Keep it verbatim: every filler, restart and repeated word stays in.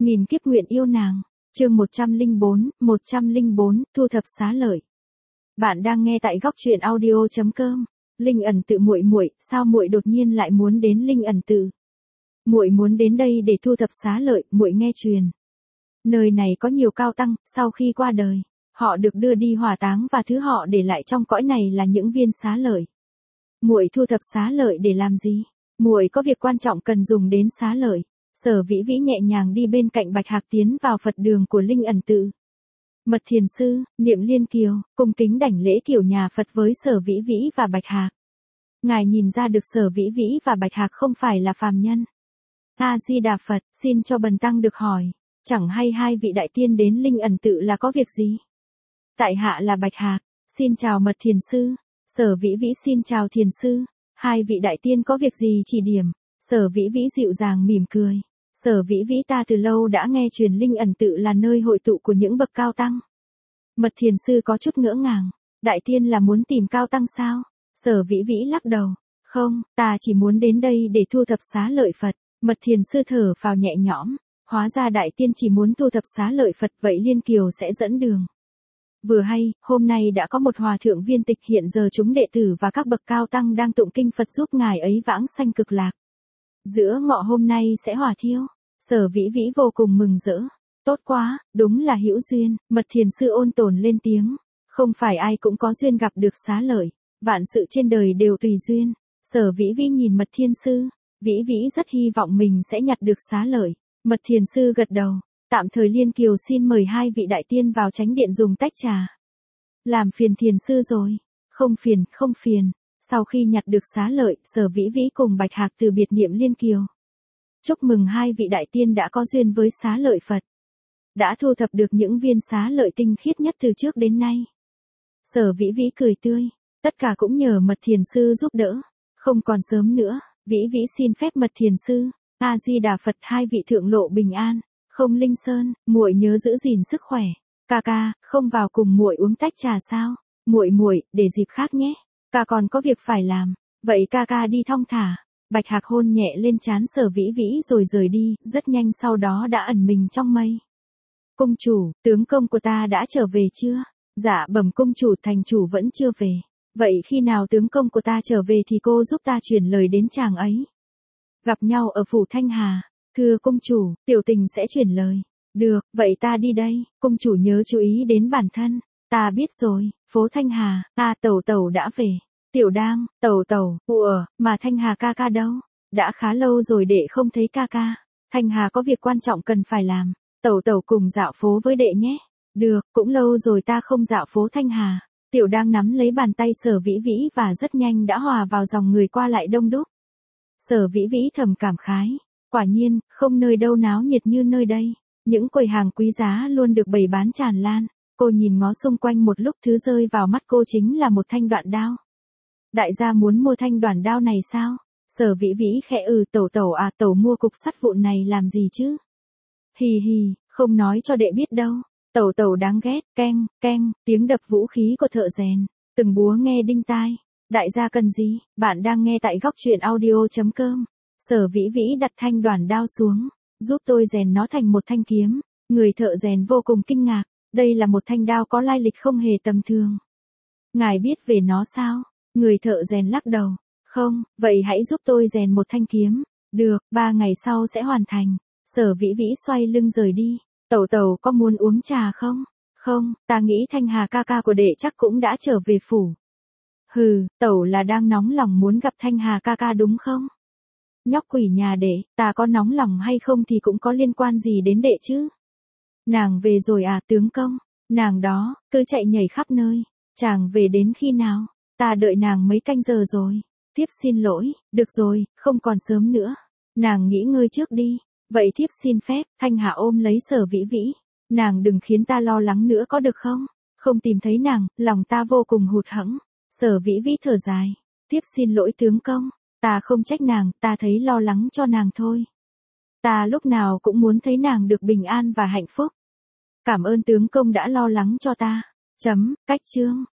Nghìn kiếp nguyện yêu nàng. Chương một trăm lẻ bốn, một trăm lẻ bốn, thu thập xá lợi. Bạn đang nghe tại góc truyện audio chấm com. Linh ẩn tự muội muội, sao muội đột nhiên lại muốn đến Linh ẩn tự? Muội muốn đến đây để thu thập xá lợi, muội nghe truyền. Nơi này có nhiều cao tăng, sau khi qua đời, họ được đưa đi hỏa táng và thứ họ để lại trong cõi này là những viên xá lợi. Muội thu thập xá lợi để làm gì? Muội có việc quan trọng cần dùng đến xá lợi. Sở Vĩ Vĩ nhẹ nhàng đi bên cạnh Bạch Hạc tiến vào Phật đường của Linh ẩn tự. Mật Thiền sư, Niệm Liên Kiều, cung kính đảnh lễ kiểu nhà Phật với Sở Vĩ Vĩ và Bạch Hạc. Ngài nhìn ra được Sở Vĩ Vĩ và Bạch Hạc không phải là phàm nhân. A Di Đà Phật, xin cho bần tăng được hỏi, chẳng hay hai vị đại tiên đến Linh ẩn tự là có việc gì? Tại hạ là Bạch Hạc, xin chào Mật Thiền sư. Sở Vĩ Vĩ xin chào Thiền sư, hai vị đại tiên có việc gì chỉ điểm? Sở Vĩ Vĩ dịu dàng mỉm cười. Sở Vĩ Vĩ ta từ lâu đã nghe truyền Linh ẩn tự là nơi hội tụ của những bậc cao tăng. Mật Thiền sư có chút ngỡ ngàng. Đại tiên là muốn tìm cao tăng sao? Sở Vĩ Vĩ lắc đầu. Không, ta chỉ muốn đến đây để thu thập xá lợi Phật. Mật Thiền sư thở phào nhẹ nhõm. Hóa ra đại tiên chỉ muốn thu thập xá lợi Phật, vậy Liên Kiều sẽ dẫn đường. Vừa hay, hôm nay đã có một hòa thượng viên tịch, hiện giờ chúng đệ tử và các bậc cao tăng đang tụng kinh Phật giúp ngài ấy vãng sanh cực lạc. Giữa ngọ hôm nay sẽ hỏa thiêu. Sở Vĩ Vĩ vô cùng mừng rỡ. Tốt quá, đúng là hữu duyên. Mật Thiền sư ôn tồn lên tiếng. Không phải ai cũng có duyên gặp được xá lợi. Vạn sự trên đời đều tùy duyên. Sở Vĩ Vĩ nhìn Mật Thiền sư. Vĩ Vĩ rất hy vọng mình sẽ nhặt được xá lợi. Mật Thiền sư gật đầu. Tạm thời Liên Kiều xin mời hai vị đại tiên vào chánh điện dùng tách trà. Làm phiền Thiền sư rồi. Không phiền, không phiền. Sau khi nhặt được xá lợi, Sở Vĩ Vĩ cùng Bạch Hạc từ biệt Niệm Liên Kiều. Chúc mừng hai vị đại tiên đã có duyên với xá lợi Phật. Đã thu thập được những viên xá lợi tinh khiết nhất từ trước đến nay. Sở Vĩ Vĩ cười tươi. Tất cả cũng nhờ Mật Thiền sư giúp đỡ. Không còn sớm nữa, Vĩ Vĩ xin phép Mật Thiền sư. A Di Đà Phật, hai vị thượng lộ bình an. Không Linh Sơn, muội nhớ giữ gìn sức khỏe. Ca ca, không vào cùng muội uống tách trà sao? Muội muội, để dịp khác nhé. Ca còn có việc phải làm. Vậy ca ca đi thong thả. Bạch Hạc hôn nhẹ lên trán Sở Vĩ Vĩ rồi rời đi, rất nhanh sau đó đã ẩn mình trong mây. Cung chủ, tướng công của ta đã trở về chưa? Dạ bẩm cung chủ, thành chủ vẫn chưa về. Vậy khi nào tướng công của ta trở về thì cô giúp ta truyền lời đến chàng ấy. Gặp nhau ở phủ Thanh Hà. Thưa cung chủ, tiểu tình sẽ truyền lời. Được, vậy ta đi đây. Cung chủ nhớ chú ý đến bản thân. Ta biết rồi. Phố Thanh Hà, ta tẩu tẩu đã về. Tiểu Đang, tẩu tẩu, ủa, mà Thanh Hà ca ca đâu? Đã khá lâu rồi đệ không thấy ca ca. Thanh Hà có việc quan trọng cần phải làm. Tẩu tẩu cùng dạo phố với đệ nhé. Được, cũng lâu rồi ta không dạo phố Thanh Hà. Tiểu Đang nắm lấy bàn tay Sở Vĩ Vĩ và rất nhanh đã hòa vào dòng người qua lại đông đúc. Sở Vĩ Vĩ thầm cảm khái. Quả nhiên, không nơi đâu náo nhiệt như nơi đây. Những quầy hàng quý giá luôn được bày bán tràn lan. Cô nhìn ngó xung quanh một lúc, thứ rơi vào mắt cô chính là một thanh đoạn đao. Đại gia muốn mua thanh đoạn đao này sao? Sở Vĩ Vĩ khẽ ừ, tẩu tẩu à, tẩu mua cục sắt vụn này làm gì chứ? Hì hì, không nói cho đệ biết đâu. Tẩu tẩu đáng ghét, keng, keng, tiếng đập vũ khí của thợ rèn. Từng búa nghe đinh tai. Đại gia cần gì? Bạn đang nghe tại góc truyện audio chấm com. Sở Vĩ Vĩ đặt thanh đoạn đao xuống. Giúp tôi rèn nó thành một thanh kiếm. Người thợ rèn vô cùng kinh ngạc. Đây là một thanh đao có lai lịch không hề tầm thường. Ngài biết về nó sao? Người thợ rèn lắc đầu. Không, vậy hãy giúp tôi rèn một thanh kiếm. Được, ba ngày sau sẽ hoàn thành. Sở Vĩ Vĩ xoay lưng rời đi. Tẩu tẩu có muốn uống trà không? Không, ta nghĩ Thanh Hà ca ca của đệ chắc cũng đã trở về phủ. Hừ, tẩu là đang nóng lòng muốn gặp Thanh Hà ca ca đúng không? Nhóc quỷ nhà đệ, ta có nóng lòng hay không thì cũng có liên quan gì đến đệ chứ? Nàng về rồi à tướng công? Nàng đó, cứ chạy nhảy khắp nơi. Chàng về đến khi nào? Ta đợi nàng mấy canh giờ rồi. Thiếp xin lỗi, được rồi, không còn sớm nữa. Nàng nghỉ ngơi trước đi. Vậy thiếp xin phép. Thanh Hà ôm lấy Sở Vĩ Vĩ. Nàng đừng khiến ta lo lắng nữa có được không? Không tìm thấy nàng, lòng ta vô cùng hụt hẫng. Sở Vĩ Vĩ thở dài. Thiếp xin lỗi tướng công. Ta không trách nàng, ta thấy lo lắng cho nàng thôi. Ta lúc nào cũng muốn thấy nàng được bình an và hạnh phúc. Cảm ơn tướng công đã lo lắng cho ta. Chấm, cách chương.